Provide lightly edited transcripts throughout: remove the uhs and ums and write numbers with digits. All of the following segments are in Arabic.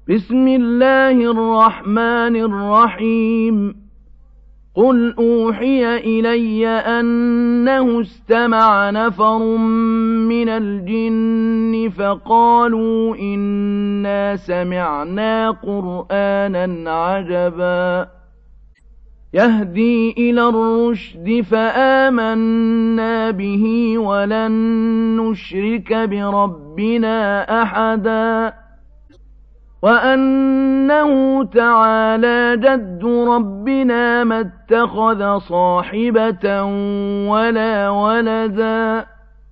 بسم الله الرحمن الرحيم قل أوحي إلي أنه استمع نفر من الجن فقالوا إنا سمعنا قرآنا عجبا يهدي إلى الرشد فآمنا به ولن نشرك بربنا أحدا وأنه تعالى جد ربنا ما اتخذ صاحبة ولا ولدا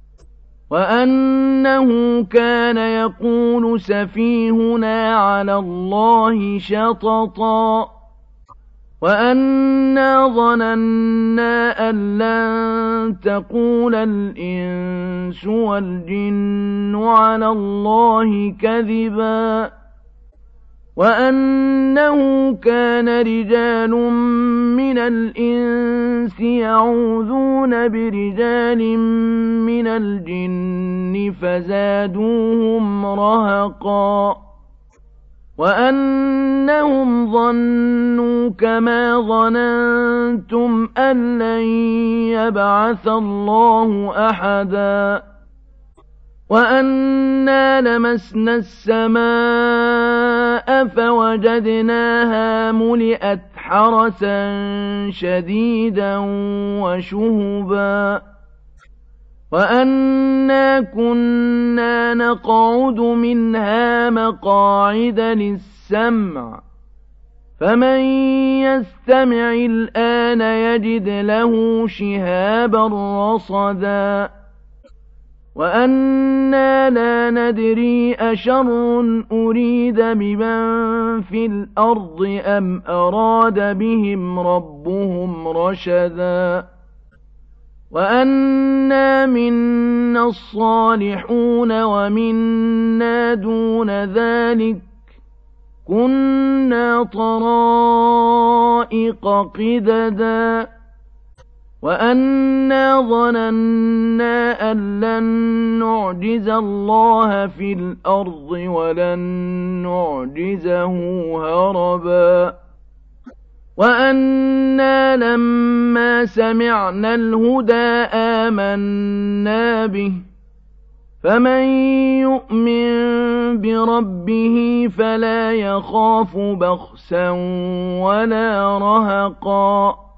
وأنه كان يقول سفيهنا على الله شططا وأنا ظننا أن لن تقول الإنس والجن على الله كذبا وأنه كان رجال من الإنس يعوذون برجال من الجن فزادوهم رهقا وأنهم ظنوا كما ظننتم أن لن يبعث الله أحدا وأنا لمسنا السماء فوجدناها ملئت حرسا شديدا وشهبا وأنا كنا نقعد منها مقاعد للسمع فمن يستمع الآن يجد له شهابا رصدا وأنا لا ندري أشر أريد بمن في الأرض أم أراد بهم ربهم رشدا وأنا منا الصالحون ومنا دون ذلك كنا طرائق قددا وأنا ظننا أن لن نعجز الله في الأرض ولن نعجزه هربا وأنا لما سمعنا الهدى آمنا به فمن يؤمن بربه فلا يخاف بخسا ولا رهقا